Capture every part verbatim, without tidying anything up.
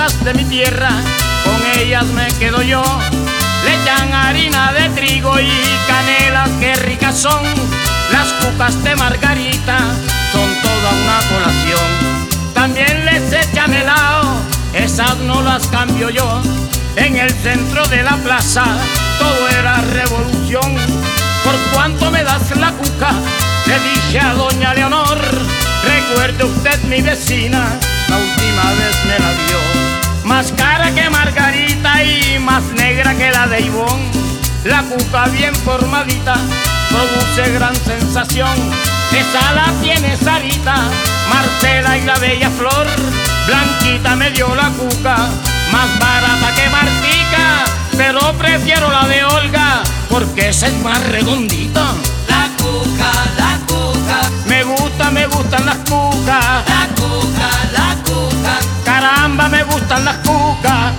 cucas de mi tierra, con ellas me quedo yo. Le echan harina de trigo y canelas, qué ricas son. Las cucas de Margarita son toda una colación. También les echan helado, esas no las cambio yo. En el centro de la plaza todo era revolución. ¿Por cuánto me das la cuca?, le dije a doña Leonor. Recuerde usted, mi vecina, la última vez me la dio. Más cara que Margarita y más negra que la de Ivón. La cuca bien formadita produce gran sensación. Esa la tiene Sarita, Marcela y la bella Flor. Blanquita me dio la cuca, más barata que Martica, pero prefiero la de Olga porque esa es más redondita. La cuca, la cuca, me gusta, me gustan las cucas. La cuca, la cuca, caramba, me gustan las cucas.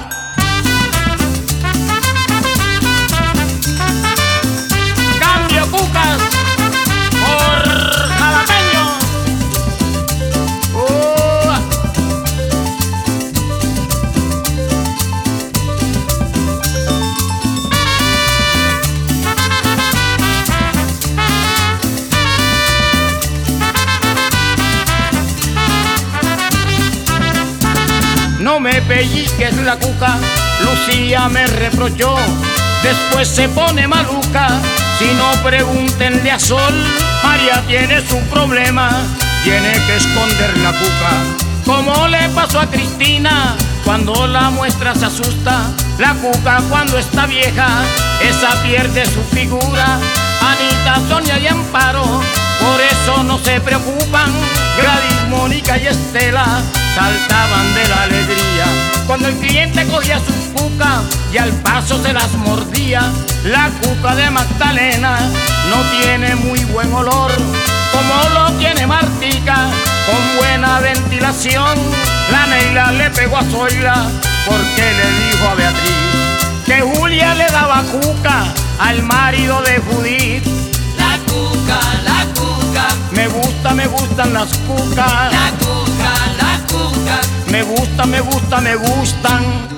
Cambio cucas por jalapeños. Oh. No me pellizques la cuca, Lucía me reprochó. Después se pone maluca, si no pregúntenle a Sol. María tiene su problema, tiene que esconder la cuca. Como le pasó a Cristina, cuando la muestra se asusta. La cuca cuando está vieja, esa pierde su figura. Anita, Sonia y Amparo, por eso no se preocupan. Gladys, Mónica y Estela saltaban de la alegría cuando el cliente cogía sus cucas y al paso se las mordía. La cuca de Magdalena no tiene muy buen olor, como lo tiene Martica, con buena ventilación. La Neila le pegó a Zoila porque le dijo a Beatriz que Julia le daba cuca al marido de Judith. la cuca, la cuca, Me gusta, me gustan las cucas. la cuca, la cuca, Me gusta, me gusta, me gustan